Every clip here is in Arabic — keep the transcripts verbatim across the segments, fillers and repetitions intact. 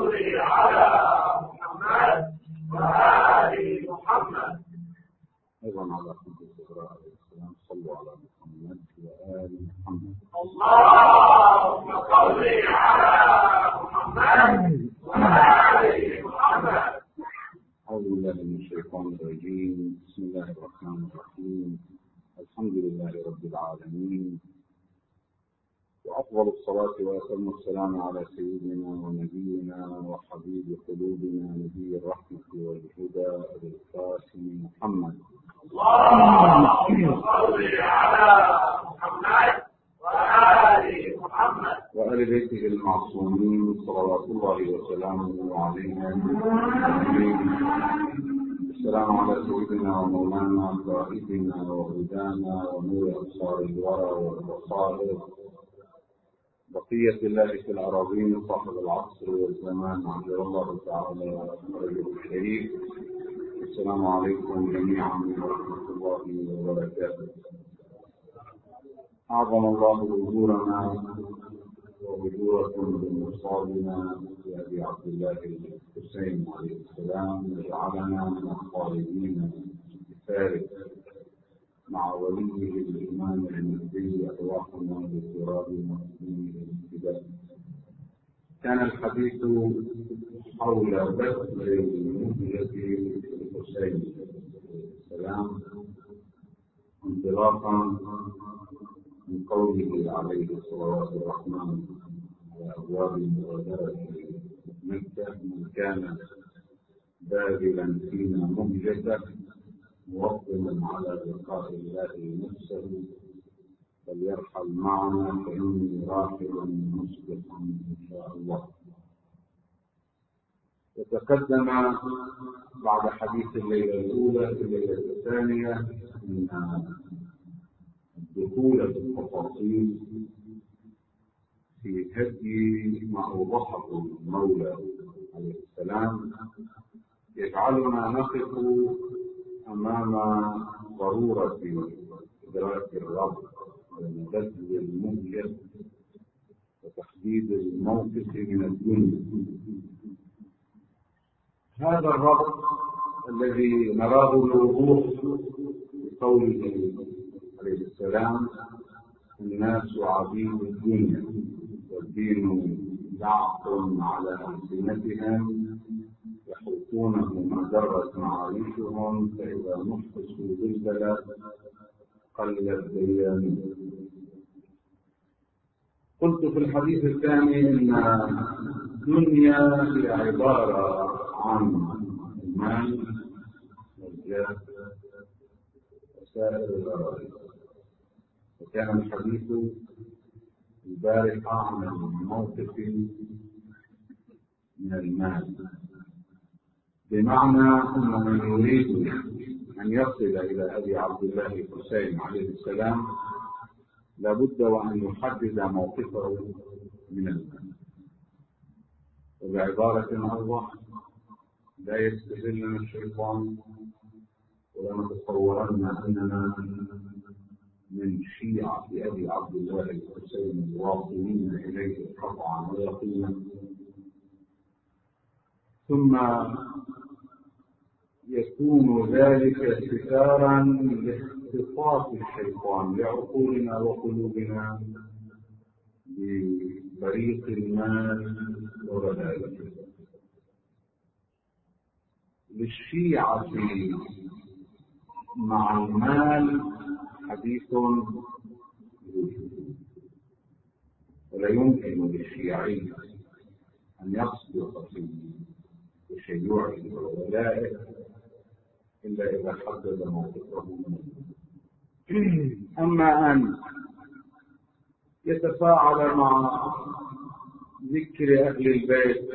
صل على محمد وآل محمد. أيضا على خلق الإبراء عليه السلام صلوا على محمد وآل محمد. اللهم صل على محمد وآل محمد. أعوذ بالله من الشيطان الرجيم. بسم الله الرحمن الرحيم. الحمد لله رب العالمين، وأفضل الصلاة وأتم السلام على سيدنا ونبينا وحبيب قلوبنا نبي الرحمة والهدى أبي القاسم محمد. اللهم صل على محمد وآل محمد وآل بيته المعصومين صلوات الله وسلامه عليهم. السلام على سيدنا ومولانا قائدنا وهدانا ونور أبصار الورى والبصائر، بقية الله في الأراضين صاحب العصر والزمان عجل الله تعالى فرجه الشريف. السلام عليكم جميعا ورحمة الله وبركاته. أعظم الله أجورنا وأجوركم بمصابنا بأبي عبد الله الحسين عليه السلام، وجعلنا من الخالدين بفارس مع وليه الإمام المهدي أرواحنا بتراب المسلمين الابتداء. كان الحديث حول بذل المهجة الحسين عليه السلام انطلاقا من قوله عليه الصلاة والسلام على أبواب المغادرة مكة: من كان باذلا فينا مهجته موطنا على لقاء الله نفسه فليرحل معنا فإني راحل مصلحا إن شاء الله. وتقدم بعد حديث الليلة الأولى في الليلة الثانية أن الدخول في التفاصيل في هدي ما أوضحه المولى عليه السلام يجعلنا نقف أمام ضرورة إدراك الرب وبذل المهجة وتحديد الموقف من الدنيا. هذا الرب الذي نراه بوضوح بقوله عليه السلام: الناس عبيد الدنيا والدين لعق على ألسنتهم يحوطونه ما جرت معايشهم، فإذا نفسوا بالبلاء قل الديان. قلت في الحديث الثاني أن الدنيا هي عبارة عن المال والجاه وسائر الغرائز. وكان الحديث البارحة عن الموقف من المال، بمعنى أن من يريد أن يصل إلى أبي عبد الله الحسين عليه السلام لابد وأن يحدد موقفه من المال. وبعبارة أوضح: لا يستغلنا الشيطان ولا نتصورن أننا من شيعة أبي عبد الله الحسين الواصلين إليه قطعا ويقينا، ثم يكون ذلك ستارا لاختطاف الشيطان لعقولنا وقلوبنا بطريق المال وغلاله. للشيعة مع المال حديث ولا يمكن للشيعي أن يصدق في تشيعه وولائه إلا إذا حدد موقفه. أما أن يتفاعل مع ذكر أهل البيت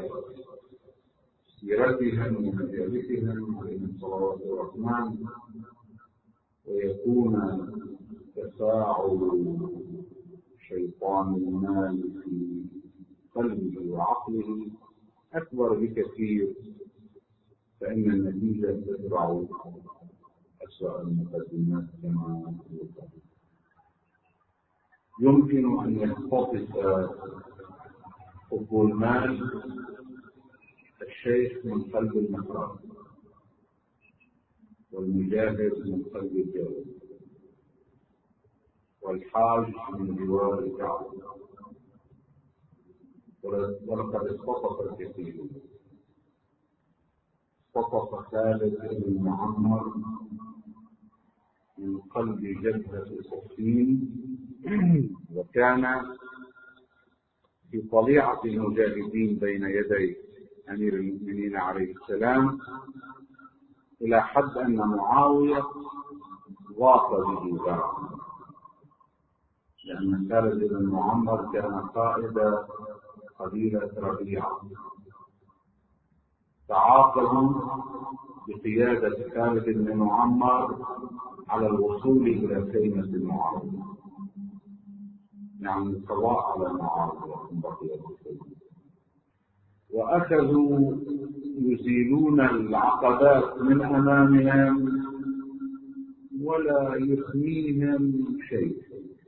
وسيرتهم ومجالسهم عليهم صلوات الرحمن ويكون تفاعل شيطان المال في قلبه وعقله أكبر بكثير، فإن النتيجة تتبع أسوأ المقدمات كما يقال. يمكن أن يختطف حب المال الشيخ من قلب المحراب، والمجاهد من قلب الجبل، والحاج من جوار الكعبة. ولقد اصطفف الكثير، اصطفف خالد بن معمر من قلب جبهة صفين، وكان في طليعة المجاهدين بين يدي أمير المؤمنين عليه السلام، إلى حد أن معاوية ضاق به ذرعا، لأن خالد بن معمر كان قائد قبيلة ربيعة، تعاقدوا بقيادة خالد بن معمر على الوصول إلى خيمة معاوية، يعني القضاء على معاوية من بقية الخيمة، وأخذوا يزيلون العقبات من أمامهم ولا يخميهم شيء.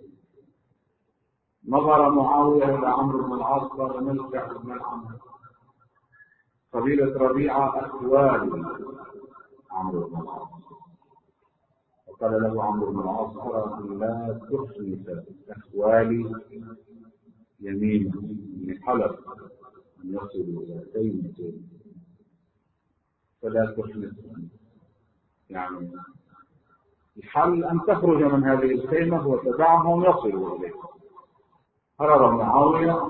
نظر معاوية إلى عمرو بن العاص قال: نلقى ابن العم، قبيلة ربيعة أخوال عمرو بن العاص. وقال له عمرو بن العاص: أرى أن لا تخلف أخوالي يمين من حلف أن يصلوا إلى خيمة، فلا تخلف، يعني الحل أن تخرج من هذه الخيمة وتدعهم يصلوا إليه. هرب معاوية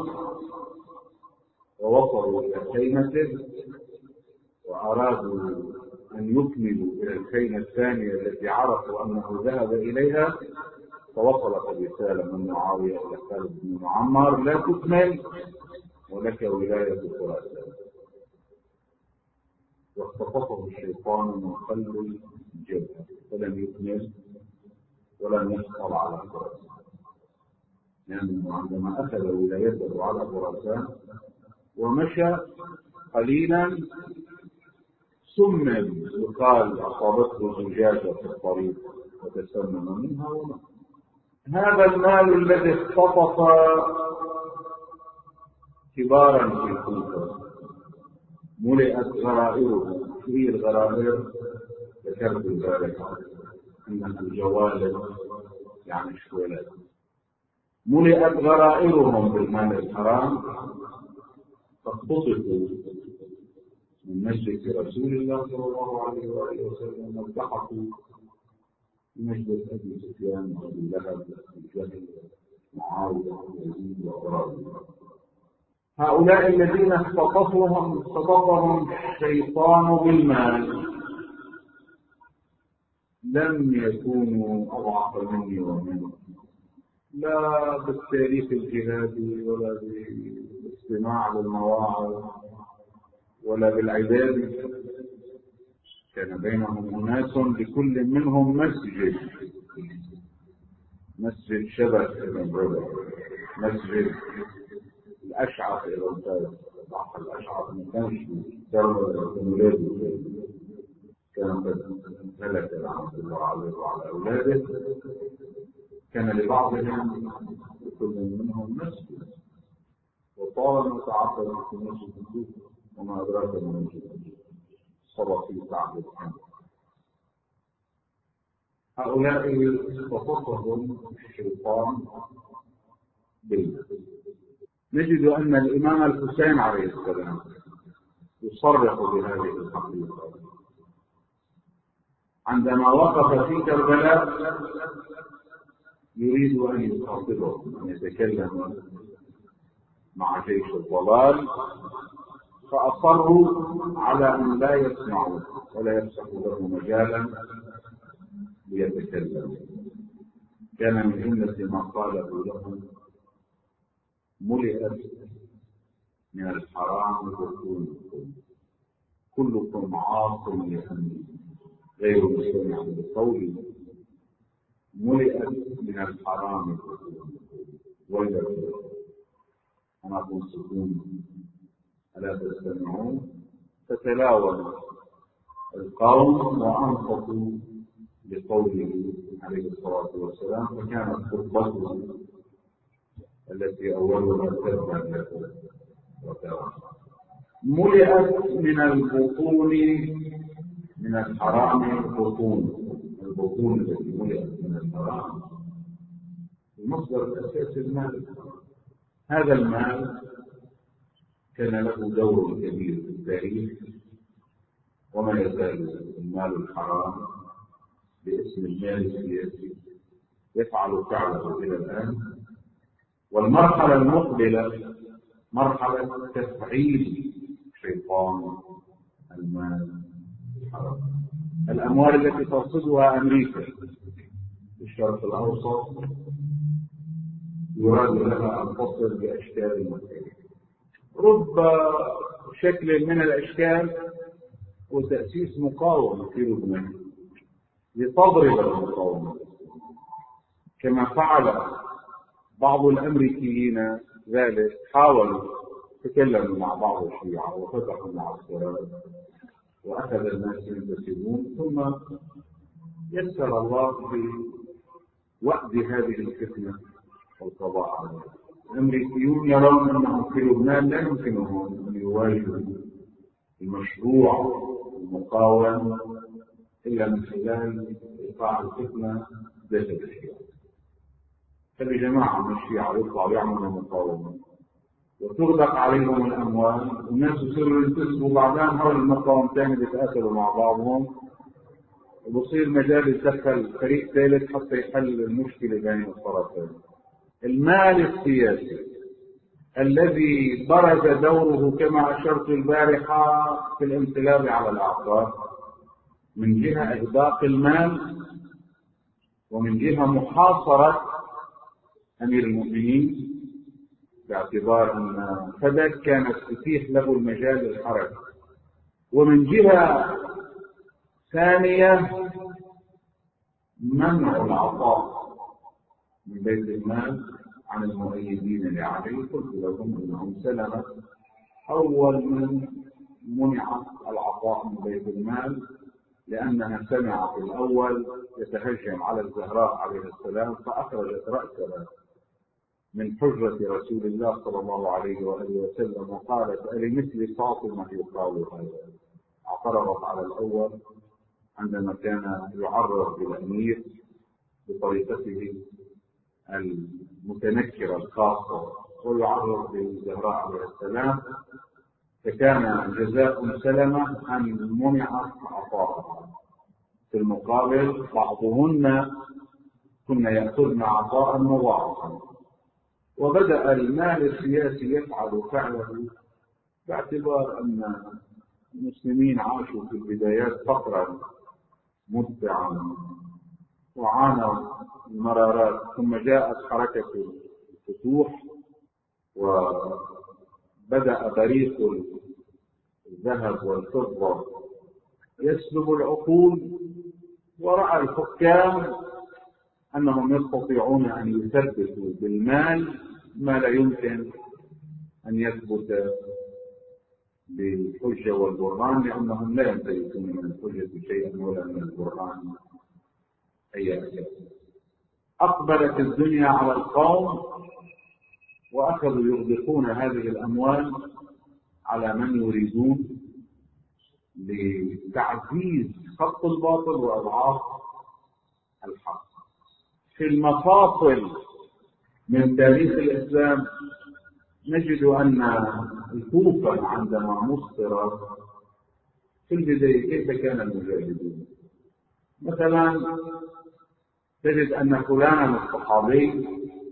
ووصلوا إلى خيمته، وأرادوا أن يكملوا إلى الخيمة الثانية التي عرفوا أنه ذهب إليها، فوصلت الرسالة من معاوية إلى خالد بن معمر: لا تكمل ولك ولاية خراسان. واختطفه الشيطان من قلب الجبهة فلم يكمل ولم يحصل على خراسان، لأنه يعني عندما أخذ ولايته على خراسان ومشى قليلا سمم، يقال أصابته زجاجة في الطريق وتسمم منها ومات. هذا المال الذي اختطف كبارا في الكوفة ملئت غرائره. في الغرائر ذكرت البارحة أنها الجوالد، يعني الشوالات، ملئت غرائرهم بالمال الحرام، فاختطفوا من مجلس رسول الله صلى الله عليه وآله وسلم والتحقوا بمجلس أبي سفيان وأبي لهب وجهل معاوية ويزيد وأبراهيم. هؤلاء الذين اختطفوهم اختطفهم الشيطان بالمال لم يكونوا أضعف مني ومنهم، لا بالتاريخ الجهادي ولا بالاستماع للمواعظ ولا بالعبادة. كان بينهم أناس لكل منهم مسجد، مسجد شبه بن ربع، مسجد الأشعث إلى الفاس، ضعف الأشعث من كانش درب ولاده، كان قد هلك رحمة الله عليه وعلى أولاده. كان لبعضهم لكل منهم مسجد، وطالما تعرض في مسجد الكوفة وما أدراك من مسجد صدق في سعد الحمد. هؤلاء اختطفهم الشيطان بالله. نجد أن الإمام الحسين عليه السلام يصرح بهذه الحقيقة عندما وقف في كربلاء يريد أن يخاطبهم، أن يتكلم مع جيش الضلال، فأصروا على أن لا يسمعوا ولا يفسحوا له مجالا ليتكلم. كان من جملة ما قاله لهم: ملئت من الحرام بطونكم، كلكم عاص لأمري غير مستمع لقولي، ملئت من الحرام بطونكم ويلكم أنا تنصفون ألا تستمعون. فتلاوم القوم وأنصتوا لقوله عليه الصلاة والسلام، فكانت خطبته التي أولها تبع وتوى. ملئت من البطون من الحرام بطون، البطون التي ملئت من الحرام المصدر الأساسي المال. هذا المال كان له دور كبير في التاريخ، وما يزال المال الحرام باسم المال السياسي يفعل فعله إلى الآن. والمرحلة المقبلة مرحلة تفعيل شيطان المال الحرام، الأموال التي ترصدها أمريكا في الشرق الأوسط يراد لها أن تصل بأشكال مختلفة. رب شكل من الأشكال وتأسيس مقاومة في لبنان لتضرب المقاومة، كما فعل بعض الأمريكيين ذلك. حاولوا تكلموا مع بعض الشيعة وفتحوا معسكرات وأخذ الناس ينتسبون، ثم يسر الله في وقت هذه الفتنة والقضاء عليها. الأمريكيون يرون أنهم في لبنان لا يمكنهم أن يواجهوا المشروع المقاوم إلا من خلال إيقاع الفتنة داخل الشيعة. فبجماعة من الشيعة يطلعوا يعملوا مقاومة وتغلق عليهم الأموال، والناس يصيروا ينتسبوا بعدين حول المقاومة ثاني بيتقاتلوا مع بعضهم، وبصير مجال يتدخل فريق ثالث حتى يحل المشكلة بين الطرفين. المال السياسي الذي برز دوره كما أشرت البارحة في الانقلاب على الأعصاب، من جهة إغداق المال، ومن جهة محاصرة أمير المؤمنين باعتبار أن فدك كانت تتيح له المجال للحركة، ومن جهة ثانية منع العطاء من بيت المال عن المؤيدين لعلي. قلت لهم أنهم سلمت أول من منع العطاء من بيت المال، لأنها سمعت الأول يتهجم على الزهراء عليه السلام، فأخرجت رأسها من حجرة رسول الله صلى الله عليه وآله وسلم وقالت: ألمثل فاطمة يقال هذا؟ اعترضت على الأول عندما كان يعرض بالأمير بطريقته المتنكرة الخاصة ويعرض بالزهراء عليه السلام، فكان جزاء سلمة أن منع عطاءها. في المقابل بعضهن كنا يأخذن عطاء مضاعفا. وبدأ المال السياسي يفعل فعله باعتبار أن المسلمين عاشوا في البدايات فقرا متبعا وعانوا المرارات، ثم جاءت حركة الفتوح وبدأ بريق الذهب والفضة يسلب العقول، ورأى الحكام أنهم يستطيعون أن يثبتوا بالمال ما لا يمكن أن يثبت بالحجة والبرهان، لأنهم لا يمتلكون من الحجة شيئا ولا من البرهان أي أساس. أقبلت الدنيا على القوم وأخذوا يغدقون هذه الأموال على من يريدون لتعزيز خط الباطل وإضعاف الحق. في المفاصل من تاريخ الإسلام نجد أن الكوفة عندما مصدرت في البداية كيف كان المجاهدون. مثلا تجد أن فلانا الصحابي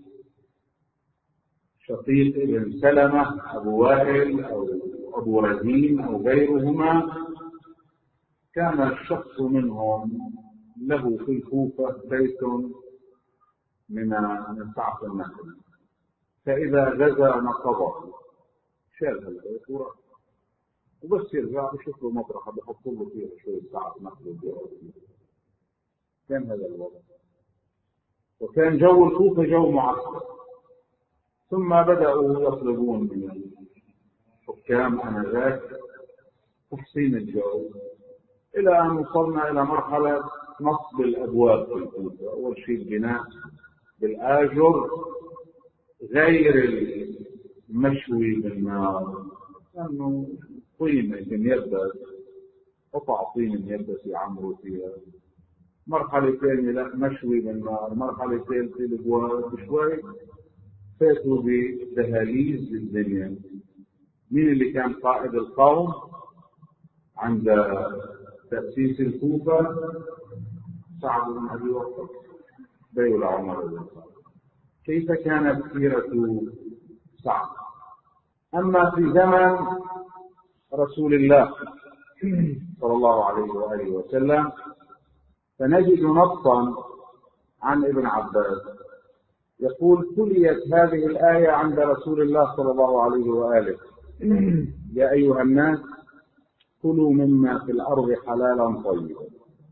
شقيق ابن سلمة أبو وائل أو أبو رزين أو غيرهما، كان الشخص منهم له في الكوفة بيت من من سعف النخل، فإذا غزا نقضه شال البيت وراح، وبس يرجع بشوف له مطرحة بحط له فيها شوية سعف نخل وبيقعد فيها. كان هذا الوضع، وكان جو الكوفة جو معسكر. ثم بدأوا يطلبون من الحكام آنذاك تحسين الجو، إلى أن وصلنا إلى مرحلة نصب الأبواب في الكوفة. أول شيء البناء بالآجر غير المشوي بالنار، لأنه طين يبدأ قطع طين يبدأ في عمره فيها، مرحلتين لا مشوي بالنار، مرحلتين في الجوار بشوي فاتوا بدهاليز الدنيا. مين اللي كان قائد القوم عند تأسيس الكوفة؟ سعد بن أبي وقاص بيولى عمر بن الخطاب. كيف كانت سيرة سعد؟ أما في زمن رسول الله صلى الله عليه وآله وسلم فنجد نصا عن ابن عباس يقول: تليت هذه الآية عند رسول الله صلى الله عليه وآله: يا أيها الناس كلوا مما في الأرض حلالا طيبا.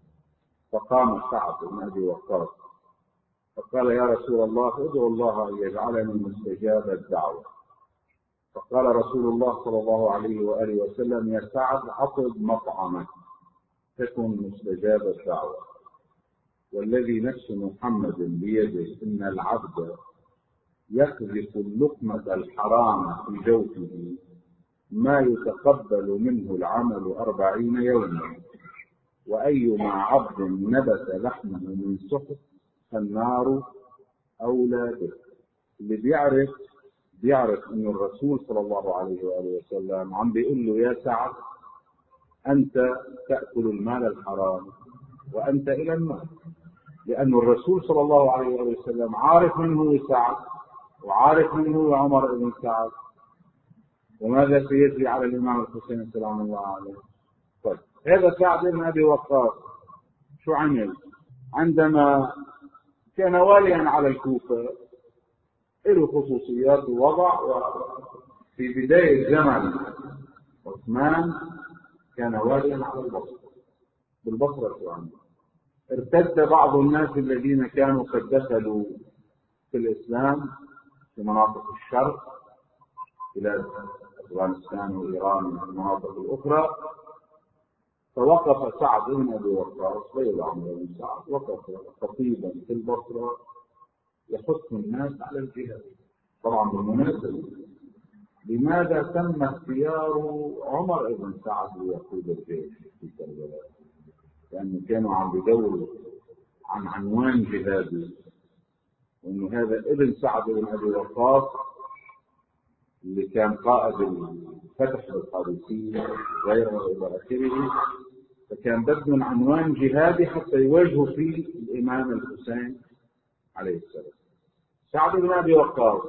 فقام سعد بن أبي وقاص فقال: يا رسول الله ادعو الله أن يجعلني مستجاب الدعوة. فقال رسول الله صلى الله عليه وآله وسلم: يا سعد أطب مطعمك تكن مستجاب الدعوة، والذي نفس محمد بيده إن العبد يقذف اللقمة الحرام في جوفه ما يتقبل منه العمل أربعين يوما، وأيما عبد نبت لحمه من سحت فالنار أولى به. اللي بيعرف بيعرف أن الرسول صلى الله عليه وآله وسلم عم بيقول له: يا سعد أنت تأكل المال الحرام وأنت إلى النار، لأن الرسول صلى الله عليه وآله وسلم عارف من هو سعد وعارف من هو عمر بن سعد وماذا سيجري على الإمام الحسين سلام الله عليه. طيب هذا سعد بن أبي وقاص شو عمل؟ عندما كان واليا على الكوفة له خصوصيات ووضع، وفي بداية زمن عثمان كان واليا على البصرة بالبصرة شو عمل؟ ارتد بعض الناس الذين كانوا قد دخلوا في الإسلام في مناطق الشرق بلاد أفغانستان وإيران والمناطق الأخرى، فوقف سعد بن أبي وقاص بيولى عمر بن سعد وقف خطيبا في البصرة يحث الناس على الجهاد. طبعا بالمناسبة لماذا تم اختيار عمر بن سعد ليقود الجيش في كربلاء؟ لأنه كانوا عم بيدوروا عن عنوان جهادي، وأنه هذا ابن سعد بن أبي وقاص اللي كان قائد الفتح بالقادسية غيره إلى آخره، فكان بدهم عنوان جهادي حتى يواجهوا فيه الإمام الحسين عليه السلام. سعد بن أبي وقاص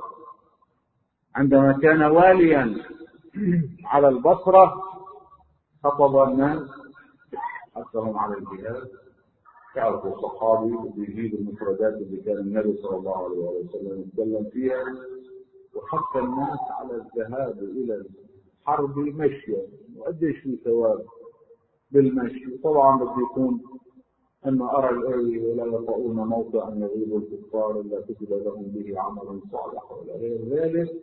عندما كان واليا على البصرة خطب الناس حثهم على الجهاد. تعرفوا الصحابي بيجيب المفردات اللي كان النبي صلى الله عليه وسلم يتكلم فيها، وحث الناس على الذهاب إلى الحرب مشيا، وقديش في ثواب بالمشي. طبعا بده يكون أنه أرى الآية: ولا يطؤون موطئا يغيظ الكفار إلا كتب لهم به عمل صالح ولا غير ذلك.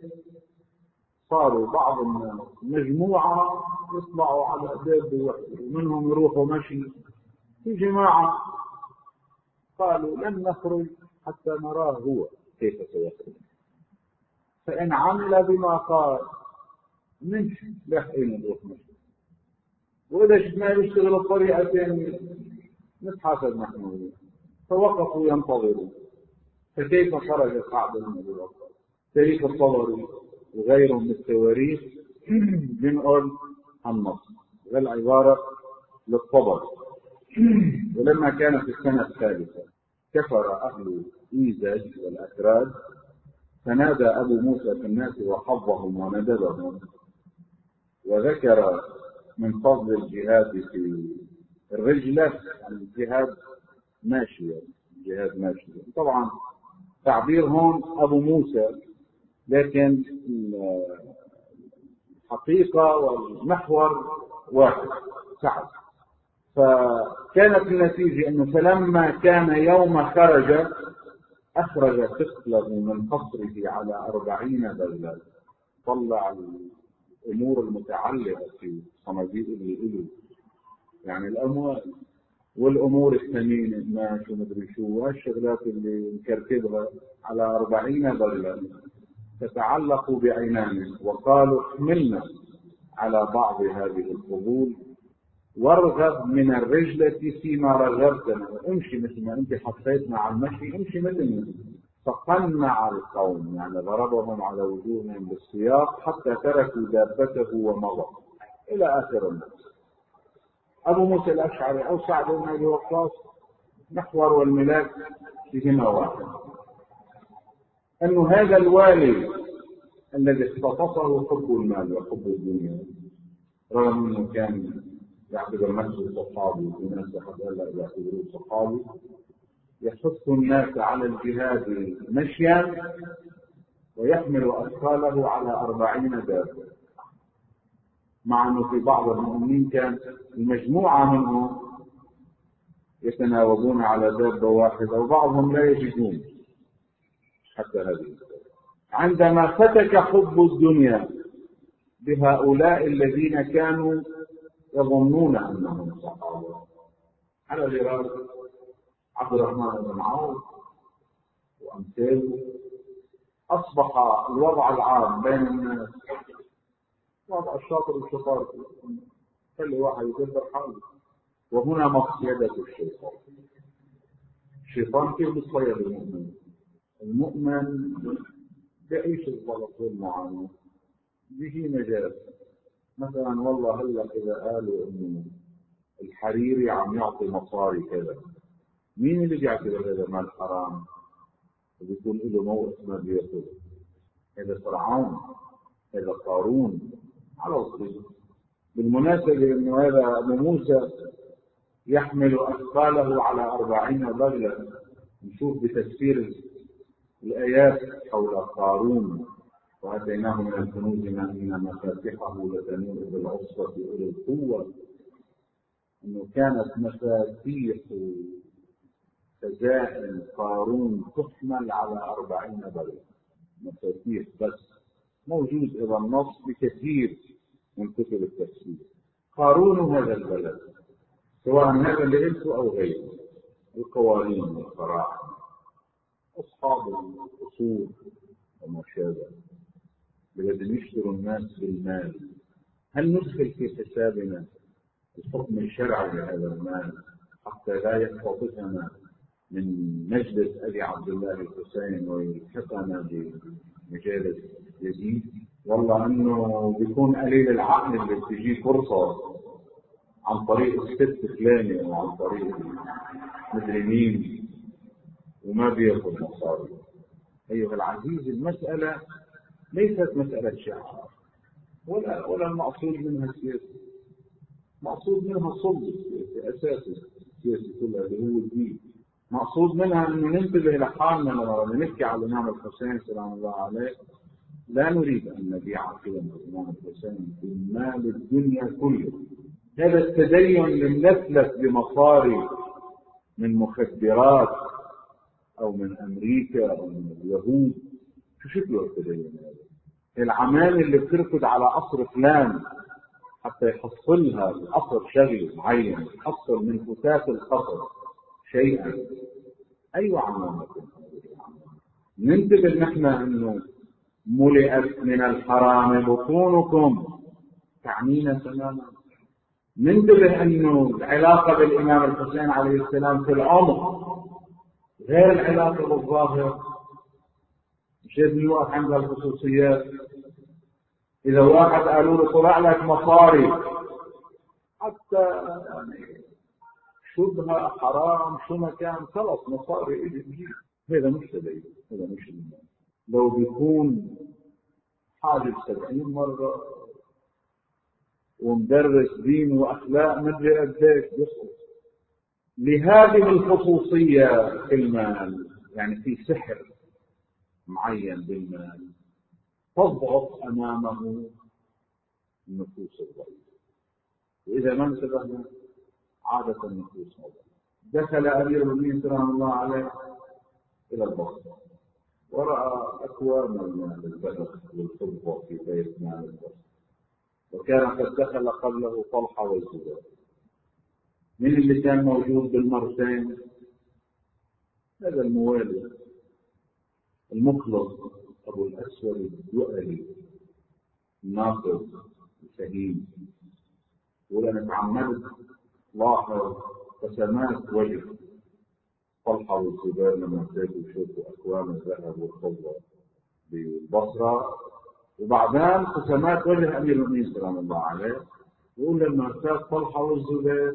صاروا بعض الناس مجموعة يطلعوا على باب وحده، ومنهم يروحوا مشي في جماعة، قالوا لن نخرج حتى نراه هو كيف سيخرج، فإن عمل بما قال نمشي لحين نروح مشي، وإذا شفناه يشتغل الطريقة ثانية نتحاسب نحن. فوقفوا ينتظروا. فكيف خرج سعد بن أبي وقاص؟ تاريخ الطبري وغيره من التواريخ بنقول النص والعبارة للطبري: ولما كان في السنة الثالثة كفر أهل إيزج والأكراد، فنادى أبو موسى في الناس وحظهم وندبهم، وذكر من فضل الجهاد في الرجلة، يعني الجهاد ماشية، الجهاد ماشية. طبعا تعبير هون أبو موسى، لكن الحقيقة والمحور واحد سعد. فكانت النتيجة أنه فلما كان يوم خرج أخرج ثقله من قصره على أربعين بلدة، طلع الأمور المتعلقة في صناديق الإلو، يعني الأموال والأمور الثمينة ماشي ومدري شو والشغلات اللي مكركبها على أربعين بلدة، تتعلق بعنانه، وقالوا احملنا على بعض هذه الفضول، وارغب من الرجلة فيما رغبتنا. امشي مثل ما انت حطيت مع المشي، امشي مثل. فقنع القوم، يعني ضربهم على وجوههم بالسياق حتى تركوا دابته ومضى الى اخر النص. ابو موسى الاشعري او سعد بن ابي وقاص محور والملاك فيهما واحد، انه هذا الوالي الذي اختطفه حب المال وحب الدنيا، رغم انه كان يعتبر نفسه صحابي وفي ناس هلا يعتبروه صحابي، يحث الناس على الجهاد مشيا ويحمل اثقاله على أربعين دابة، مع انه في بعض المؤمنين كان المجموعة منهم يتناوبون على دابة واحدة وبعضهم لا يجدون حتى هذه. عندما فتك حب الدنيا بهؤلاء الذين كانوا يظنون انهم صحابه، على غرار عبد الرحمن بن عوف وامثاله، اصبح الوضع العام بين الناس وضع الشاطر والشطار، خلي واحد يدبر حاله. وهنا مصيدة الشيطان. الشيطان كيف يصيد المؤمن؟ المؤمن بيعيش الغلط والمعاناة، به مجال. مثلا والله هلا اذا قالوا انه الحريري عم يعطي مصاري كذا، مين اللي بيعتبر هذا مال حرام وبيكون له موقف ما بياخذ؟ هذا فرعون، هذا قارون على الصدق. بالمناسبة انه هذا ابو موسى يحمل اثقاله على أربعين بغلا. نشوف بتفسير الايات حول قارون، واتيناه من الكنوز ما ان مفاتحه لتنوء بالعصبة اولي القوة، انه كانت مفاتيح خزائن قارون تحمل على أربعين بغلا، مفاتيح بس، موجود إذا النص بكثير من كتب التفسير. قارون هذا البلد، سواء هذا اللي قلته أو غيره، القوانين والقراءة، أصحاب الأصول وما شابه، بدهم يشتروا الناس بالمال. هل ندخل في حسابنا الحكم الشرعي لهذا المال حتى لا يختطفنا من مجلس أبي عبد الله الحسين ويلحقنا بمجالس يزيد؟ والله أنه بيكون قليل العقل اللي بتجي فرصة عن طريق الست فلانة وعن طريق مدري مين وما بياخذ مصاري. أيها العزيز، المسألة ليست مسألة شعار ولا ولا المقصود منها السياسة، مقصود منها الصلب السياسي أساسي السياسي كلها اللي هو الدين. مقصود منها أنه ننتبه لحالنا لما نحكي على الإمام الحسين سلام الله عليه، لا نريد أن نبيع قيم الإمام الحسين في مال الدنيا كله. هذا التدين الملفلف بمصاري من مخدرات أو من أمريكا أو من اليهود، شو شكله التدين هذا؟ العمال اللي بتركض على قصر فلان حتى يحصلها القصر شغل معين، يحصل من فتات القصر شيئا. أي عمال نكون؟ ننتبه نحن أنه ملئت من الحرام بطونكم، تعنينا تماما. ننتبه أنه العلاقة بالإمام الحسين عليه السلام في العمق غير العلاقة بالظاهر. مش لازم نوقف عند الخصوصيات. إذا واحد قالوا له طلع لك مصاري حتى يعني شبهة حرام شو ما كان، خلص مصاري إيدي تجيب، هذا مش تدين، هذا مش إيمان. لو بيكون حاجب سبعين مرة ومدرس دين وأخلاق مدري قديش بيسقط. لهذه الخصوصية في المال، يعني في سحر معين بالمال تضعف أمامه النفوس الضعيفة، وإذا ما انتبهنا عادة النفوس الضعيفة. دخل أمير المؤمنين سلام الله عليه إلى البصرة ورأى أكواما من الذهب والفضة في بيت مال البصرة، وكان قد دخل قبله طلحة والزبير. من اللي كان موجود بالمرتين؟ هذا الموالي المخلص أبو الأسود الدؤلي الناصر شهيد. ولأن تعمدت لاحظ قسمات وجه طلحة والزبير لما ابتدوا يشوفوا أكوام الذهب والفضة بالبصرة، وبعدين قسمات وجه أمير المؤمنين سلام الله عليه. يقول لما ارتاد طلحة والزبير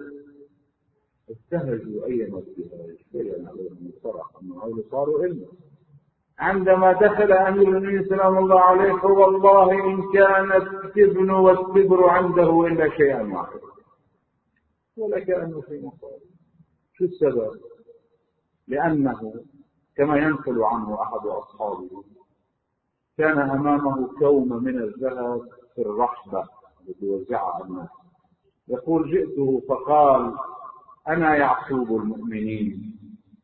ابتهجوا أيما ابتهاج، بين عليهم الصراحة أنه هؤلاء صاروا علما. عندما دخل أمير المؤمنين سلام الله عليه فوالله إن كانت تبن والتبر عنده إلا شيئا واحد ولا كأنه في مصاب. شو السبب؟ لأنه كما ينقل عنه أحد أصحابه كان أمامه كوم من الذهب في الرحبة التي وزعها الناس، يقول جئته فقال أنا يعصوب المؤمنين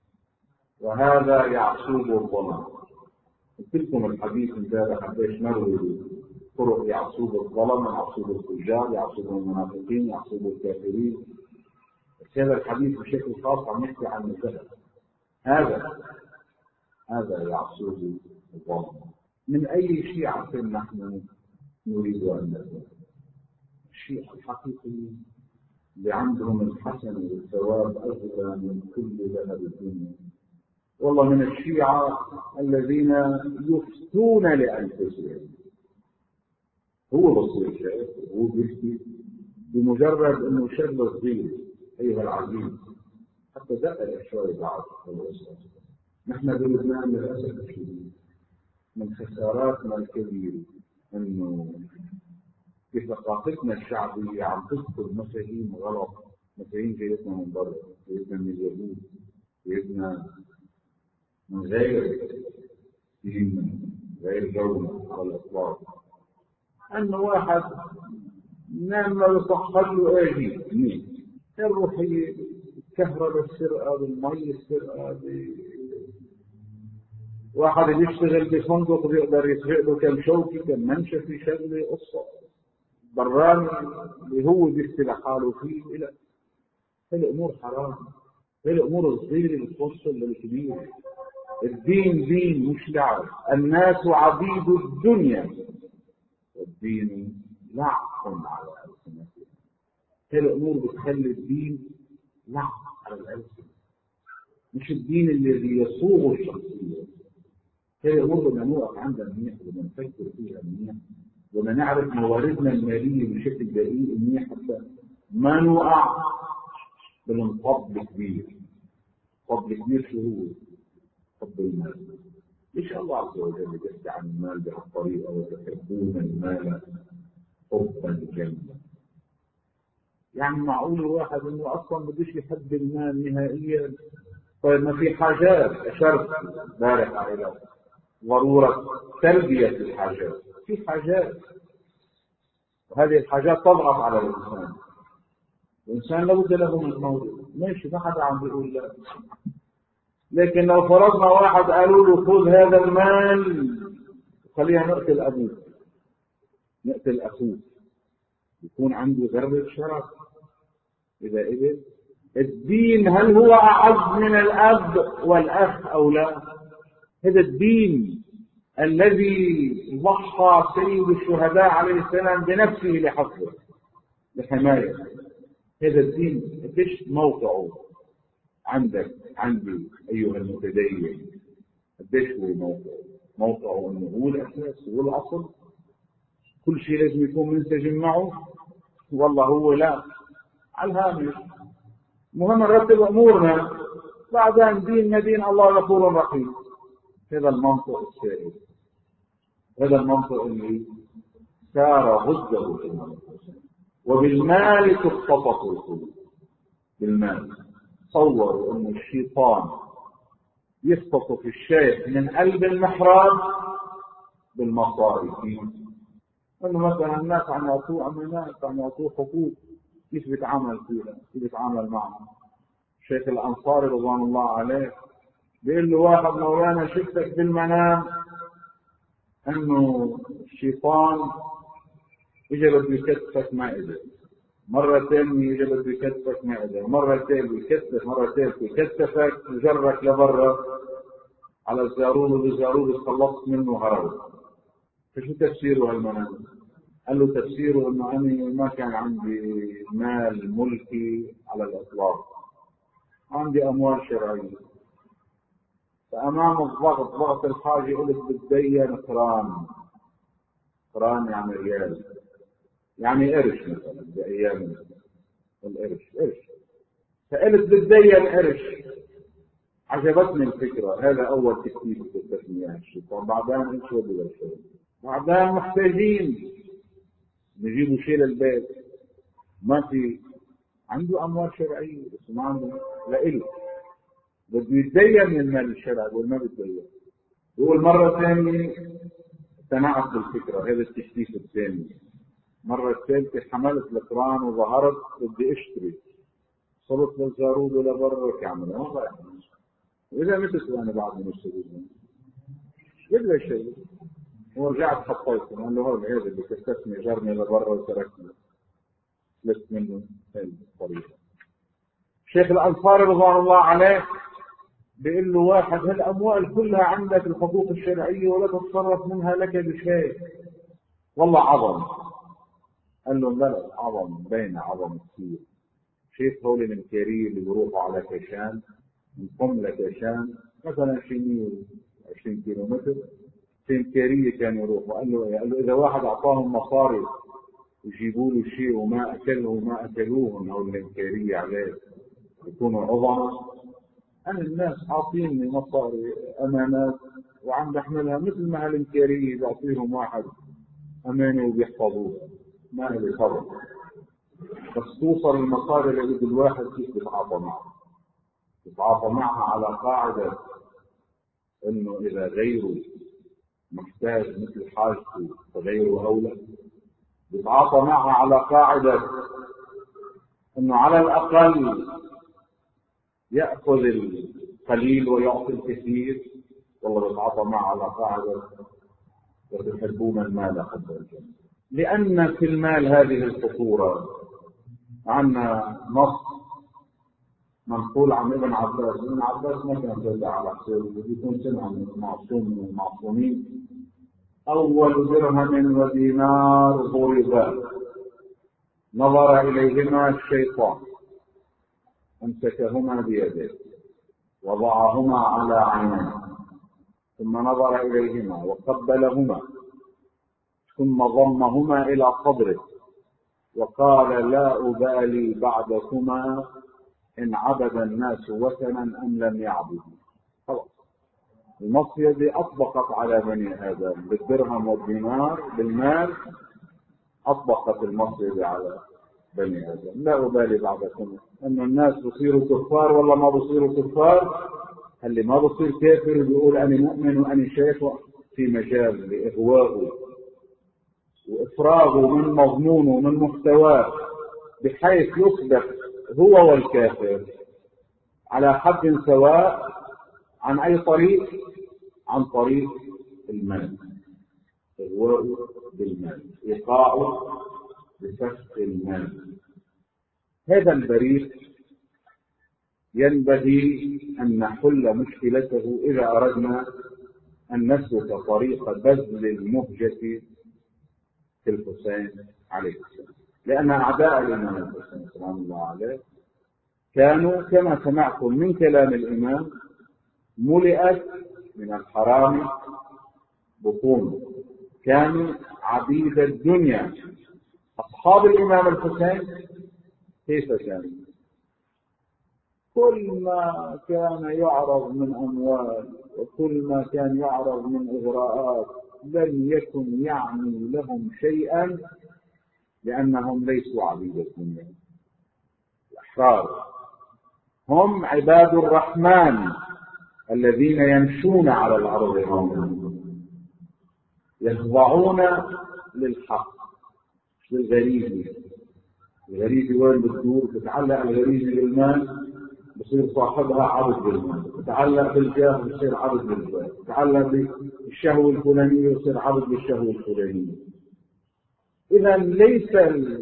وهذا يعصوب الظلم. قلت لكم الحديث امبارح قديش نروي طرق يعصوب الظلم، يعصوب الفجار، يعصوب المنافقين، يعصوب الكافرين. بس هذا الحديث بشكل خاص عم يحكي عن الذهب. هذا هذا يعصوب الظلم. من أي شيعة نحن نريد أن نكون؟ الشيعة الحقيقيين اللي عندهم الحسن والثواب أغلى من كل ذهب الدنيا. والله من الشيعة الذين يفتون لأنفسهم. هو بصير شيء هو بيحكي بمجرد أنه شاب صغير أيها العزيز حتى دقل شوي بعض الأسرة. نحن بلبنان للأسف الشديد من خساراتنا الكبيرة أنه في ثقافتنا الشعبية عم تدخل مفاهيم غلط، مفاهيم جايتنا من برا، جايتنا من اليهود، جايتنا من غير ديننا، غير جونا على الإطلاق. أنه واحد نام يصحر له آجي مين؟ الروحية الكهرباء السرقة بالمي السرقة ب... واحد يشتغل بفندق بيقدر يسرق له كم شوكي كم منشة في شغلة قصة براني اللي هو بيستلح حاله فيه. إلى الأمور حرام، الأمور الصغيرة اللي توصل للكبير. الدين دين مش لعب. الناس عبيد الدنيا والدين لعب على ألسنتهم. الأمور بتخلي الدين لعب على الألسنة، مش الدين الذي يصوغ الشخصية. الأمور بدنا نوقف عندها منيح، بدنا نفكر فيها منيح، بدنا نعرف مواردنا المالية بشكل دقيق منيح حتى ما نوقع بالانقض كبير. قبل كبير شو هو؟ حب المال. ليش الله عز وجل يحكي عن المال بهالطريقة وتحبون المال حبا جما؟ يعني معقول واحد انه اصلا بديش يحب المال نهائيا؟ طيب ما في حاجات اشرت بارح الى ضرورة تلبية الحاجات. في حاجات وهذه الحاجات تضغط على الانسان. الانسان لابد له من موضوع ماشي، ما حدا عم بيقول لا. لكن لو فرضنا واحد قالوا له خذ هذا المال خلينا نقتل ابوك نقتل اخوك، يكون عنده ذرة شرف. اذا قبل الدين هل هو اعز من الاب والاخ او لا؟ هذا الدين الذي ضحى سيد الشهداء عليه السلام بنفسه لحفظه لحماية. هذا الدين قديش موقعه عندك عندي أيها المتدين؟ قديش هو موقعه؟ موقعه أنه هو الأساس، هو الأصل، كل شيء لازم يكون منسجم معه. والله هو لا، على الهامش. مهم نرتب أمورنا، بعدين ديننا دين الله غفور رحيم. هذا المنطق السائد، هذا المنطق اللي سار ضده في المنطق. وبالمال تختطف القلوب. بالمال تصوروا أن الشيطان يختطف الشيخ من قلب المحراب بالمصاري. أنه مثلا الناس عم يعطوه أمانات، عم يعطوه حقوق، كيف بيتعامل فيها؟ كيف بيتعامل معها؟ الشيخ الأنصاري رضوان الله عليه بيقول له واحد مولانا شفتك بالمنام أنه الشيطان إجا بده يكتفك ما إجا، مرة ثانية إجا بده يكتفك ما إجا، مرة ثانية يكتفك، مرة ثالثة يكتفك وجرك لبرا على الزارود، والزارود خلصت منه هرب. فشو تفسيره هالمنام؟ قال له تفسيره انه انا ما كان عندي مال ملكي على الاطلاق، عندي اموال شرعيه، فامام الضغط ضغط الحاجه قلت بتدين قران، قران يعني ريال، يعني قرش مثلا بايام القرش قرش، فقلت بتدين قرش. عجبتني الفكره، هذا اول تكتيك بالتسميه الشيطان. بعدين ايش بدي الشيء؟ بعدين محتاجين نجيبوا شيء للبيت، ما في عنده اموال شرعيه بس ما عنده لإله، بده يتدين من المال الشرعي وما بده. يقول مره ثانيه اقتنعت بالفكره، هذا التكتيك الثاني. مره الثالثه حملت القران وظهرت بدي اشتري، صرت للجارود ولا برك يعمل والله يعني. واذا متت انا بعد ما اشتري بدي شيء ورجعت حطيته، قال له هذا هذا اللي كسبني جرني لبرا وتركني، لست منه هذه الطريقه. شيخ الانصاري رضوان الله عليه بيقول له واحد هالاموال كلها عندك الحقوق الشرعيه ولا تتصرف منها لك بشيء، والله عظم. قال له لا عظم بين عظم كثير. شيخ هول الانكاريه اللي بيروحوا على كيشان من قم لكيشان مثلا شي مية وعشرين كيلو متر، في انكاريه كانوا يروحوا. قال له قال له اذا واحد اعطاهم مصاري يجيبوا له شيء وما اكله وما اكلوهم هول الانكاريه عليه يكونوا عظمه. أنا الناس عاطيني مصاري أمانات وعم بحملها مثل ما هالإنكارية بيعطيهم واحد أمانة وبيحفظوها، ما لي خبر. بس توصل المصاري اللي بده الواحد كيف بيتعاطى معها؟ بيتعاطى معها على قاعدة إنه إذا غيره محتاج مثل حاجته فغيره أولى. بيتعاطى معها على قاعدة إنه على الأقل يأخذ القليل ويعطي الكثير. والله بيتعاطى معه على قاعدة وتحبون المال حب الجنة. لأن في المال هذه الخطورة. عندنا نص منقول عن ابن عباس، ابن عباس ما كان يدعي على حسابه، يكون سمع من المعصوم من المعصومين. أول درهم ودينار ضربا نظر إليهما الشيطان امسكهما بيده وضعهما على عينيه ثم نظر إليهما وقبلهما ثم ضمهما إلى صدره وقال لا أبالي بعدكما إن عبد الناس وثنا أم لم يعبدوا. خلاص المصيدة دي أطبقت على بني آدم بالدرهم والدينار بالمال، أطبقت المصيدة على بني آدم. لا أبالي بعدكما أن الناس بصيروا كفار والله ما بصيروا كفار. اللي ما بصير كافر بيقول أنا مؤمن وأنا شيخ في مجال لإغوائه وإفراغه من مضمونه ومن محتواه بحيث يصبح هو والكافر على حد سواء. عن أي طريق؟ عن طريق المال، إغواءه بالمال، إيقاعه بسفك المال. هذا البريد ينبغي أن نحل مشكلته إذا أردنا أن نسلك طريق بذل المهجة في الحسين عليه السلام. لأن أعداء الإمام الحسين سلام الله عليه كانوا كما سمعتم من كلام الإمام ملئت من الحرام بطون، كانوا عبيد الدنيا. أصحاب الإمام الحسين كيف كانوا؟ كل ما كان يعرض من أموال وكل ما كان يعرض من إغراءات لم يكن يعني لهم شيئا، لأنهم ليسوا عبيد الدنيا. الأحرار هم عباد الرحمن الذين يمشون على الأرض هونا يخضعون للحق مش للغريب. الغريب وين بتدور؟ بتتعلق الغريب بالمال بصير صاحبها عبد بالمال، بتتعلق بالجاه بصير عبد بالجاه، بتتعلق بالشهوة الفلانية بصير عبد بالشهوة الفلانية. إذا ليس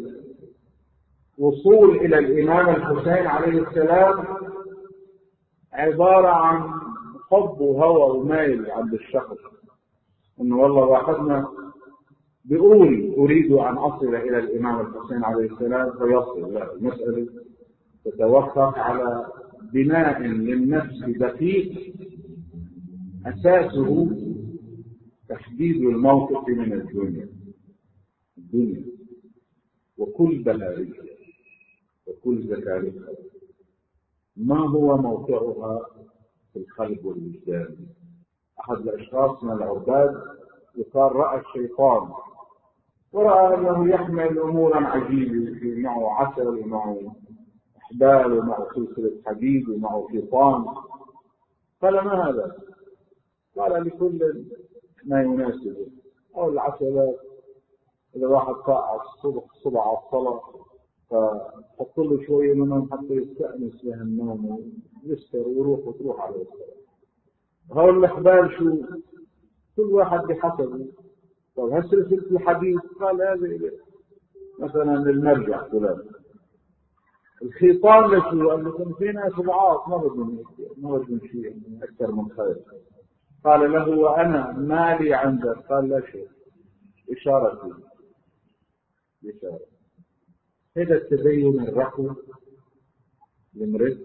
الوصول إلى الإمام الحسين عليه السلام عبارة عن حب وهوى وميل عند الشخص، إنه والله واحدنا بيقول أريد أن أصل إلى الإمام الحسين عليه السلام فيصل. لا، المسألة تتوقف على بناء للنفس دقيق أساسه تحديد الموقف من الدنيا الدنيا وكل بهارها وكل زكارتها، ما هو موقعها في القلب والوجدان. أحد الأشخاص من العباد يقال رأى الشيطان ورأى أنه يحمل أمورا عجيبة، معه عسل ومعه أحبال ومعه سلسلة حديد ومعه حيطان. قال ما هذا؟ قال لكل ما يناسبه، أو العسلات إذا واحد قاعد الصبح صبع على الصلاة فحط له شوية منهم حتى يستأنس بها النوم ويستر ويروح وتروح على الصلاة. هؤلاء الأحبال شو؟ كل واحد بحسبه. طب هالسلسلة الحديد قال هذا مثلا المرجع فلان. الخيطان لشو؟ قال لكم فينا سبعات ما بدهم ما بدهم شيء أكثر من خير. قال له وأنا مالي عندك؟ قال لا شيء، إشارتي إشارة. هذا التدين الرقم المرد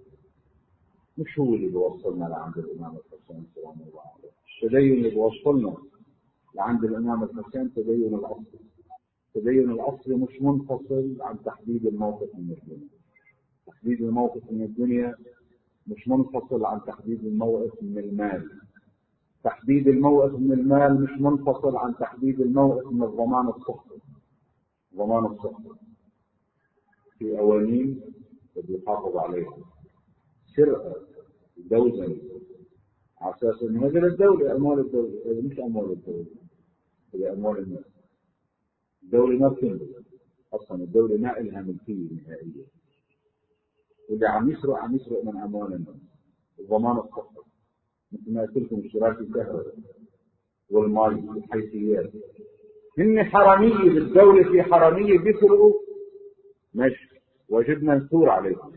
مش هو اللي بيوصلنا لعند الإمام الحسين سلام الله عليه. التدين اللي بيوصلنا لعند الإمام الحسين تدين الأصل. تدين الأصل مش منفصل عن تحديد الموقف من الدنيا. تحديد الموقف من الدنيا مش منفصل عن تحديد الموقف من المال. تحديد الموقف من المال مش منفصل عن تحديد الموقف من الضمان الصحي. ضمان الصحي في قوانين بده يحافظ عليها. سرقة دوزن على أساس إنه هذه الدولة أموال الدولة، هذه مش أموال الدولة، هذه أموال الناس. الدولة ما بتملك أصلا، الدولة ما إلها ملكية نهائية، واللي عم يسرق عم يسرق من أموال الناس. الضمان الصحي مثل ما قلت لكم اشتراك الكهرباء والماء والحيثيات، هن حرامية بالدولة، في حرامية بيسرقوا ماشي، واجبنا نثور عليهم،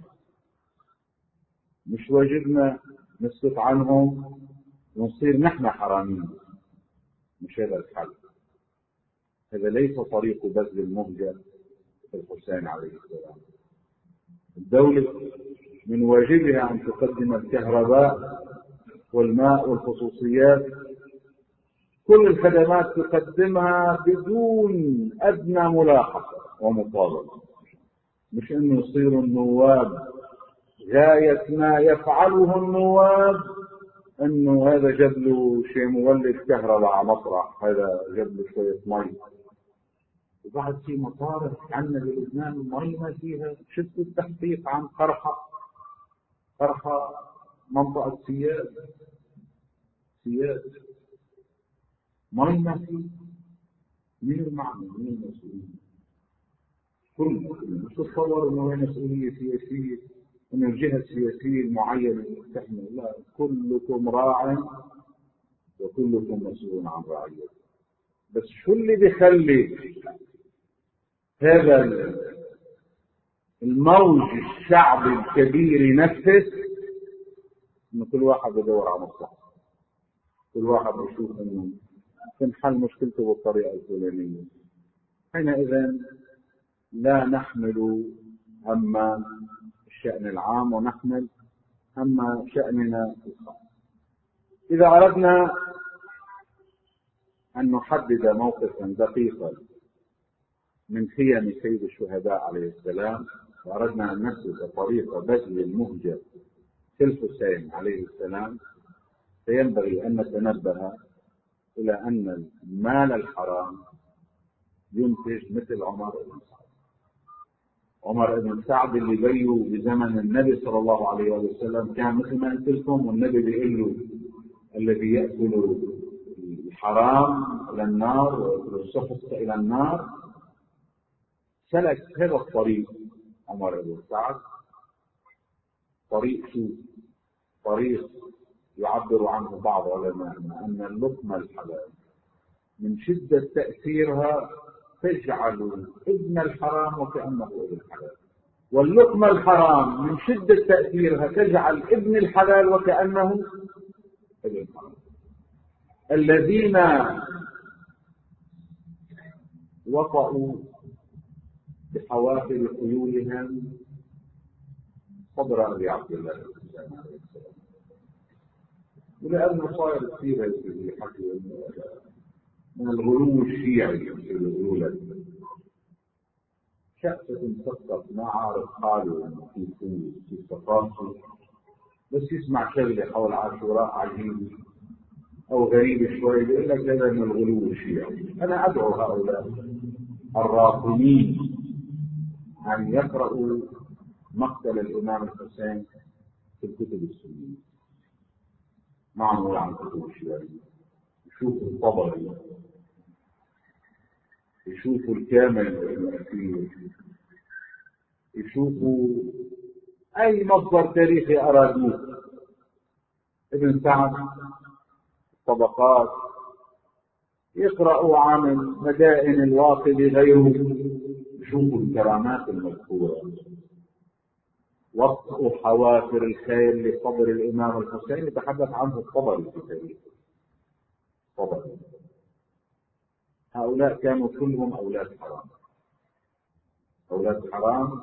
مش واجبنا نسكت عنهم ونصير نحن حراميين. مش هذا الحل، هذا ليس طريق بذل المهجة في الحسين عليه السلام. الدولة من واجبها أن تقدم الكهرباء والماء والخصوصيات، كل الخدمات تقدمها بدون أدنى ملاحظة ومطالبة. مش أنه يصير النواب غاية ما يفعله النواب أنه هذا جاب له شيء مولد كهرباء على مطرح، هذا جاب له شوية مي. وبعد في مطارح عندنا بلبنان المي ما فيها. شفت التحقيق عن قرحة قرحة منطقة سياد سياد مي ما فيه. مين المعنى؟ مين المسؤولين؟ كل مش تتصور انه هي مسؤولية سياسية، انه الجهة السياسية المعينة تحمل. لا، كلكم راع وكلكم مسؤول عن رعيته. بس شو اللي بيخلي هذا الموج الشعبي الكبير ينفس؟ انه كل واحد بدور على مصلحته، كل واحد بيشوف انه تنحل مشكلته بالطريقة الفلانية. حينئذ لا نحمل هم الشأن العام ونحمل هم شأننا الخاص. إذا أردنا أن نحدد موقفا دقيقا من خيم سيد الشهداء عليه السلام، وأردنا أن نسلك طريق بذل المهجة في الحسين عليه السلام، فينبغي أن نتنبه إلى أن المال الحرام ينتج مثل عمر بن سعد. عمر بن سعد اللي بيوا بزمن النبي صلى الله عليه وسلم كان مثل ما قلت لكم، والنبي بيقول له الذي يأكل الحرام إلى النار ويأكل السحت إلى النار. سلك هذا الطريق عمر بن سعد، طريق شو؟ طريق يعبر عنه بعض علماءنا أن اللقمة الحلال من شدة تأثيرها تجعل ابن الحرام وكأنه ابن الحلال، واللقمة الحرام من شدة تأثيرها تجعل ابن الحلال وكأنه ابن الحلال. الذين وطأوا بحوافر خيولهم صدر أبي عبد الله عليه السلام، ولأنه صار كثير في حكي من الغلو الشيعي في الأولى شأفة مثقف ما عارف حاله في في ثقافته، بس يسمع شغله حول عاشوراء عجيب أو غريب شوي بيقول لك هذا من الغلو الشيعي. أنا أدعو هؤلاء الراقمين أن يقرأوا مقتل الإمام الحسين في الكتب السنية معمول عن كتب الشيعية، يشوفوا الطبري، يشوفوا الكامل الأخير، يشوفوا أي مصدر تاريخي أرادوه، ابن سعد، الطبقات، يقرأوا عن مدائن الواقدي غيره، يشوفوا الكرامات المذكورة. وطئ حوافر الخيل لصدر الإمام الحسين يتحدث عنه الطبري في تاريخه. الطبري هؤلاء كانوا كلهم أولاد حرام، أولاد حرام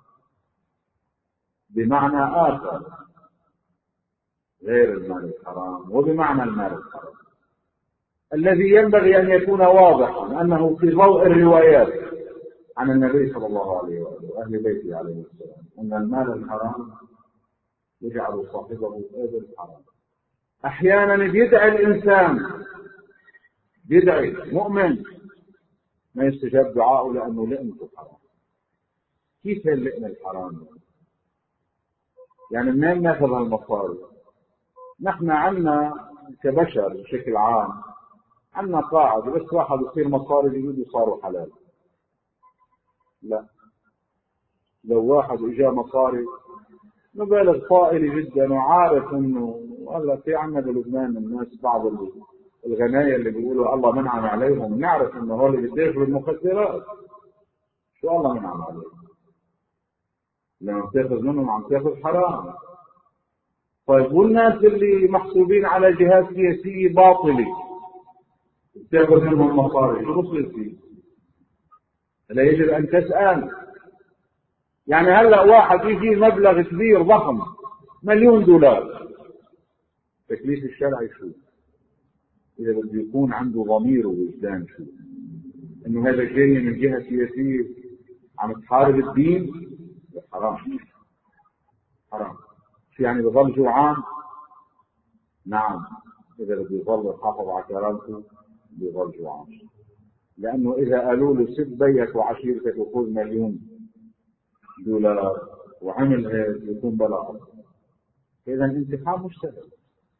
بمعنى آخر غير المال الحرام، وبمعنى المال الحرام الذي ينبغي أن يكون واضحا أنه في ضوء الروايات عن النبي صلى الله عليه وآله وأهل بيته عليه السلام أن المال الحرام يجعل صاحبه أيضا الحرام. أحيانا بيدعي الإنسان، بيدعي مؤمن ما يستجاب دعاءه لأنه لئمته حرام. كيف اللئم الحرام؟ يعني منين ناخذ هالمصاري؟ نحن عنا كبشر بشكل عام عنا قاعدة، بس واحد يصير مصاري بيجي صاروا حلال. لا، لو واحد اجا مصاري مبالغ طائلة جدا وعارف انه والله في عنا بلبنان الناس بعض الغناية اللي بيقولوا الله منعم عليهم، نعرف انه هو اللي بيدخلوا المخدرات، شو الله منعم عليهم؟ لما تاخذ منهم عم تاخذ حرام. طيب والناس اللي محسوبين على جهات سياسية باطلة تاخذ منهم مصاري، شو بصير فيه؟ لا يجب ان تسأل. يعني هلا واحد يجي مبلغ كبير ضخم مليون دولار، تكليف الشرعي شو؟ اذا بده يكون عنده ضمير ووجدان شو؟ انه هذا جاي من جهة سياسية عم تحارب الدين؟ حرام حرام. شو يعني بظل جوعان؟ نعم، اذا بده يظل يحافظ على كرامته بظل جوعان، لانه اذا قالوا له سب بيك وعشيرتك وخذ مليون دولار وعمل هيك يكون بلاء. اذا انتحار مش سهل،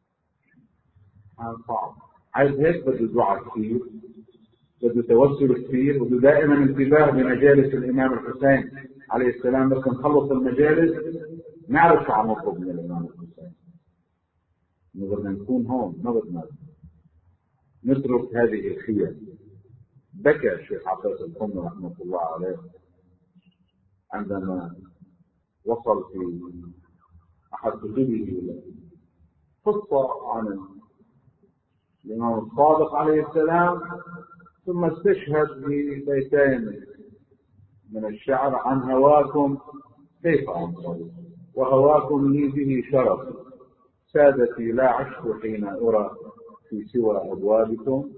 هذا صعب. عايز هيك بده دعاء كثير، بده توسل كثير، بده دائما انتباه بمجالس الامام الحسين عليه السلام. بس نخلص المجالس نعرف شو عم نطلب من الامام الحسين، انه بدنا نكون هون، ما بدنا نترك هذه الخيام. بكى الشيخ عباس القمي رحمه الله عليه عندما وصل في احد كتبه قصه عن الامام الصادق عليه السلام، ثم استشهد ببيتين من الشعر: عن هواكم كيف أنصر، وهواكم لي به شرف، سادتي لا عشق حين أرى في سوى أبوابكم.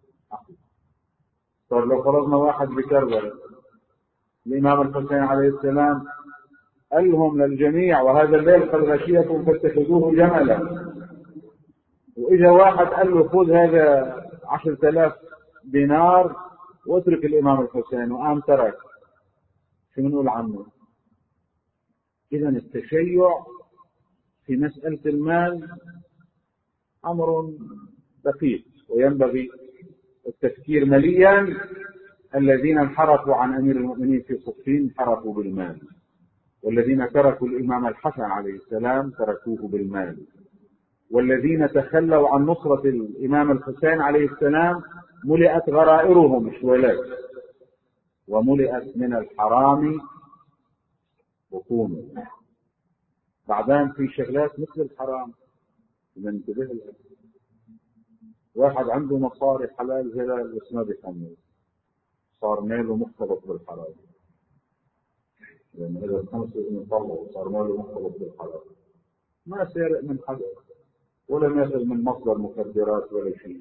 صار لو فرضنا واحد بكربلاء الإمام الحسين عليه السلام قال لهم للجميع: وهذا الليل قد غشيكم فاتخذوه جملا، وإجا واحد قال له: خذ هذا عشرة آلاف دينار واترك الإمام الحسين، وقام ترك. شو بنقول عنه؟ إذا التشيع في مسألة المال أمر دقيق، وينبغي التفكير مليا. الذين انحرفوا عن أمير المؤمنين في صفين انحرفوا بالمال، والذين تركوا الإمام الحسن عليه السلام تركوه بالمال، والذين تخلوا عن نصرة الإمام الحسين عليه السلام ملئت غرائرهم شوالات، وملئت من الحرام بطونه. بعدين في شغلات مثل الحرام ننتبه لها. واحد عنده مصاري حلال هلال بس ما بيخمر، صار ماله مختلط بالحرام، لأن هذا الخمس لازم يطلعوا، صار ماله مختلط بالحرام، ما سارق من حدا ولا ماخذ من مصدر مخدرات ولا شيء.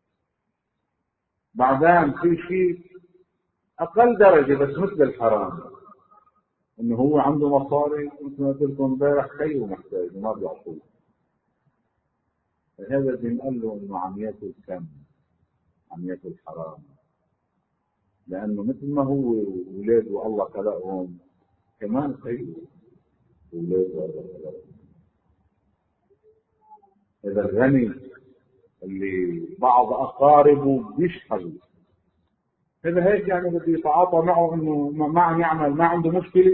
بعدين في شيء أقل درجة بس مثل الحرام، إنه هو عنده مصاري مثل ما قلت لكم امبارح خير محتاج وما بيعطوه، هذا بنقول له إنه عم ياكل كم، عم ياكل حرام، لأنه مثل ما هو أولاده الله خلقهم كمان خير أولاده الله خلقهم. إذا الغني اللي بعض أقاربه بيشحذوا، إذا هيك يعني بده يتعاطى معه إنه ما عم يعمل، ما عنده مشكلة.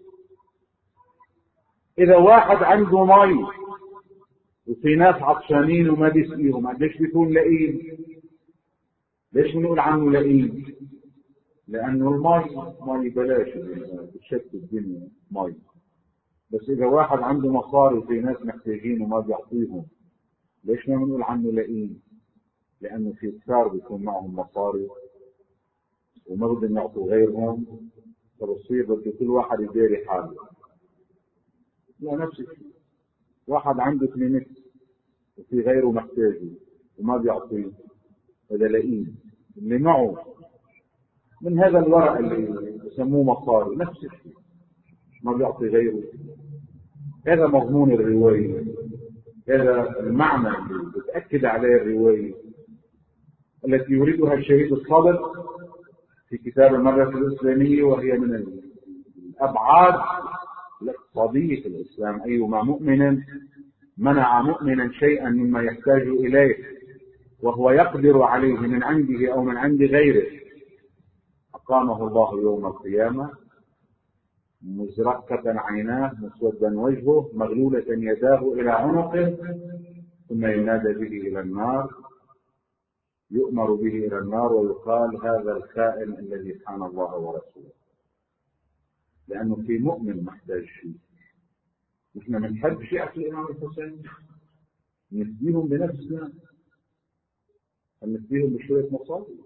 إذا واحد عنده مي وفي ناس عطشانين وما بيسقيهم، قديش بيكون لئيم؟ ليش بنقول عنه لئيم؟ لأنه المي مي بلاش بتشتت الدنيا مي، بس إذا واحد عنده مصاري وفي ناس محتاجين وما بيعطيهم، ليش ما بنقول عنه لئيم؟ لأنه في كثار بيكون معهم مصاري وما بدهم يعطوا غيرهم، فبصير بده كل واحد يداري حاله. لا، نفس الشيء، واحد عنده كلينكس وفي غيره محتاجه وما بيعطيه، هذا لئيم. اللي معه من هذا الورق اللي بسموه مصاري نفس الشيء، ما بيعطي غيره. هذا مضمون الرواية، هذا المعنى اللي بتأكد عليه الرواية التي يريدها الشهيد الصادق في كتاب المدرسة الإسلامية، وهي من الأبعاد الاقتصادية في الإسلام. أيما مؤمن منع مؤمنا شيئا مما يحتاج إليه وهو يقدر عليه من عنده أو من عند غيره، أقامه الله يوم القيامة مزرقة عيناه مسودا وجهه مغلولة يداه إلى عنقه، ثم ينادى به إلى النار، يؤمر به إلى النار ويقال هذا الخائن الذي خان الله ورسوله. لأنه في مؤمن محتاج شيء. نحن بنحب شيعة الإمام الحسين، نسبيهم بنفسنا، نسبيهم بشوية مصاري.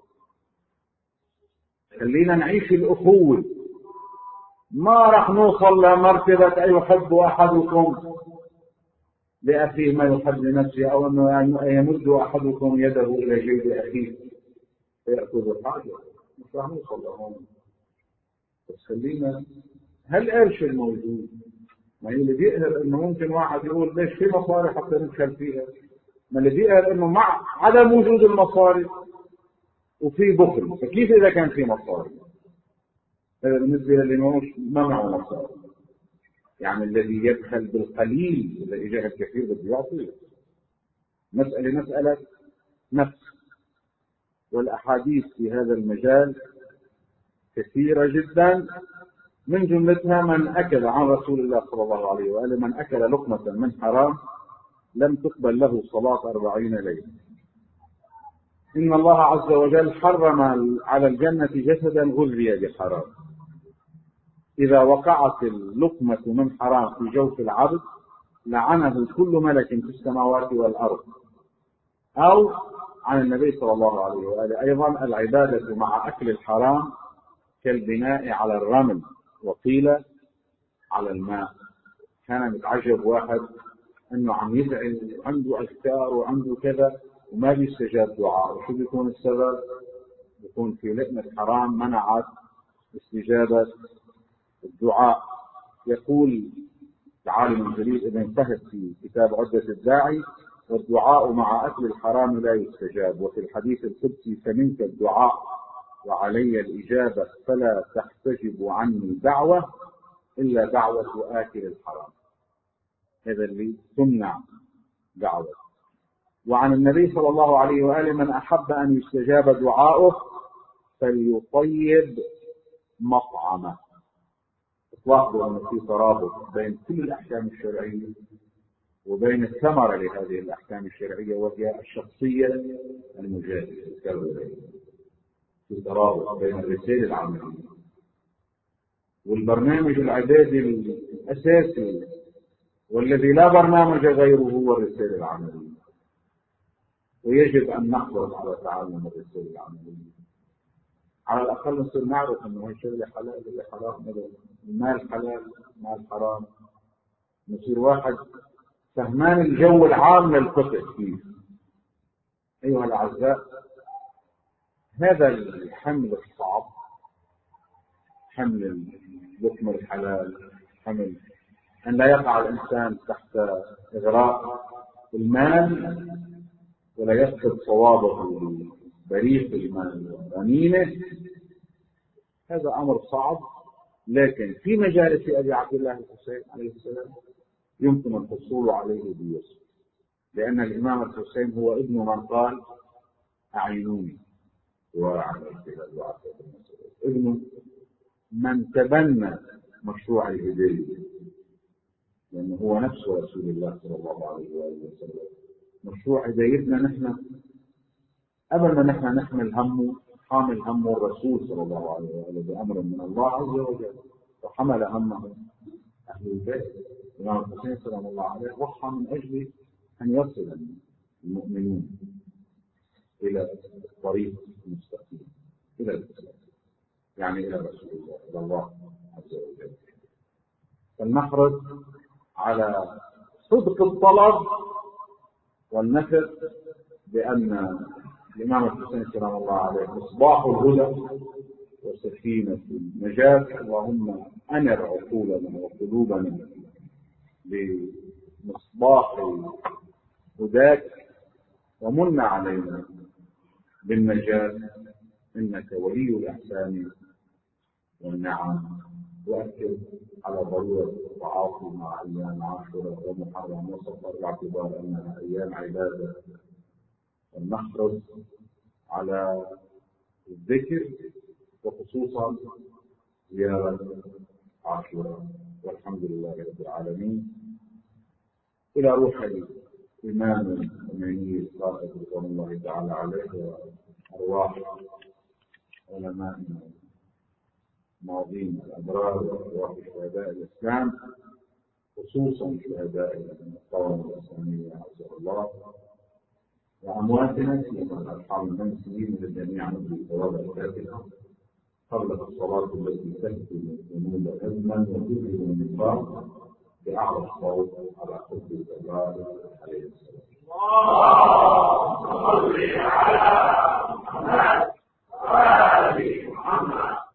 خلينا نعيش الأخوة، ما رح نوصل لمرتبة أن يحب أحدكم لأخيه ما يحب لنفسه، أو أنه يمد أحدكم يده إلى جيب أخيه فيأخذ الحاجة، مش رح نوصل لهون. بس خلينا، هل قرش الموجود؟ ما اللي بيقهر انه ممكن واحد يقول ليش في مصاري حتى ندخل فيها؟ ما اللي بيقهر انه مع عدم وجود المصاري وفي بخل، فكيف اذا كان في مصاري؟ هذا بالنسبه للي ما معه مصاري، يعني الذي يبخل بالقليل اذا اجاه الكثير بده يعطيه. مساله مساله نفس، والاحاديث في هذا المجال كثيره جدا، من جملتها من أكل عن رسول الله صلى الله عليه وآله من أكل لقمة من حرام لم تقبل له صلاة أربعين ليلة. إن الله عز وجل حرم على الجنة جسدا غذي بحرام، إذا وقعت اللقمة من حرام في جوف العبد لعنه كل ملك في السماوات والأرض. أو عن النبي صلى الله عليه وآله أيضا العبادة مع أكل الحرام كالبناء على الرمل وقيل على الماء. كان متعجب واحد انه عم يدعي عنده اذكار وعنده كذا وما بيستجاب دعاء، وشو بيكون السبب؟ بيكون في لقمة حرام منعت استجابة الدعاء. يقول العالم الجليل ابن فهد في كتاب عدة الداعي: والدعاء مع اكل الحرام لا يستجاب. وفي الحديث القدسي: فمنك الدعاء وعلي الإجابة فلا تحتجب عني دعوة إلا دعوة آكل الحرام. هذا اللي تمنع دعوة. وعن النبي صلى الله عليه وآله: من أحب أن يستجاب دعاؤه فليطيب مطعمه. تلاحظوا أن في ترابط بين كل الأحكام الشرعية وبين الثمرة لهذه الأحكام الشرعية، وهي الشخصية المجاهدة. في ترابط بين الرسالة العملية والبرنامج العبادي الأساسي، والذي لا برنامج غيره هو الرسالة العملية، ويجب أن نحرص على تعلم الرسالة العملية. على الأقل نصير نعرف إنه هالشيء اللي حلال اللي حرام، المال حلال المال حرام، نصير واحد فهمان الجو العام للفقه فيه. أيها الأعزاء، هذا الحمل الصعب، حمل اللقمة الحلال، حمل أن لا يقع الإنسان تحت إغراء المال ولا يفقد صوابه بريق المال وغنيمه، هذا أمر صعب، لكن في مجالس أبي عبد الله الحسين عليه السلام يمكن الحصول عليه بيسر، لأن الإمام الحسين هو ابن من قال أعينوني وعلى الكلاب ابن من تبنى مشروع الهداية، لأنه هو نفس رسول الله صلى الله عليه وآله وسلم. مشروع هدايتنا نحن قبل ما نحن نحمل همه، حامل همه الرسول صلى الله عليه وآله بأمر من الله عز وجل، وحمل همه أهل البيت. الإمام الحسين سلام الله عليه ضحى من أجل أن يصل المؤمنون إلى الطريق المستقيم، إلى الإسلام، يعني إلى رسول الله إلى الله عز وجل. فلنحرص على صدق الطلب والنفر بأن الإمام الحسين سلام الله عليه مصباح الهدى وسكينة النجاة. اللهم أنر عقولنا وقلوبنا بمصباح هداك ومن علينا بالنجاة، إنك ولي الإحسان والنعم. وأكد على ضرورة التعاطي مع أيام عاشوراء ومحرم وصفر باعتبار أنها أيام عبادة، ونحرص على الذكر وخصوصا زيارة عاشوراء. والحمد لله رب العالمين. إلى روح الإمام الخميني الصادق رضوان الله تعالى عليه وأرواح علمائنا الماضين الأبرار وأرواح شهداء الإسلام، خصوصا شهداء الثورة الإسلامية عز الله، وأمواتنا في الأرحام المنسيين للجميع في ثواب الكافرة قبل الصلاة التي تهدم الذنوب هدما وتذهب النفاق بأعلى الصوت على حب الأبرار عليه السلام. اللهم صل على محمد وآل محمد.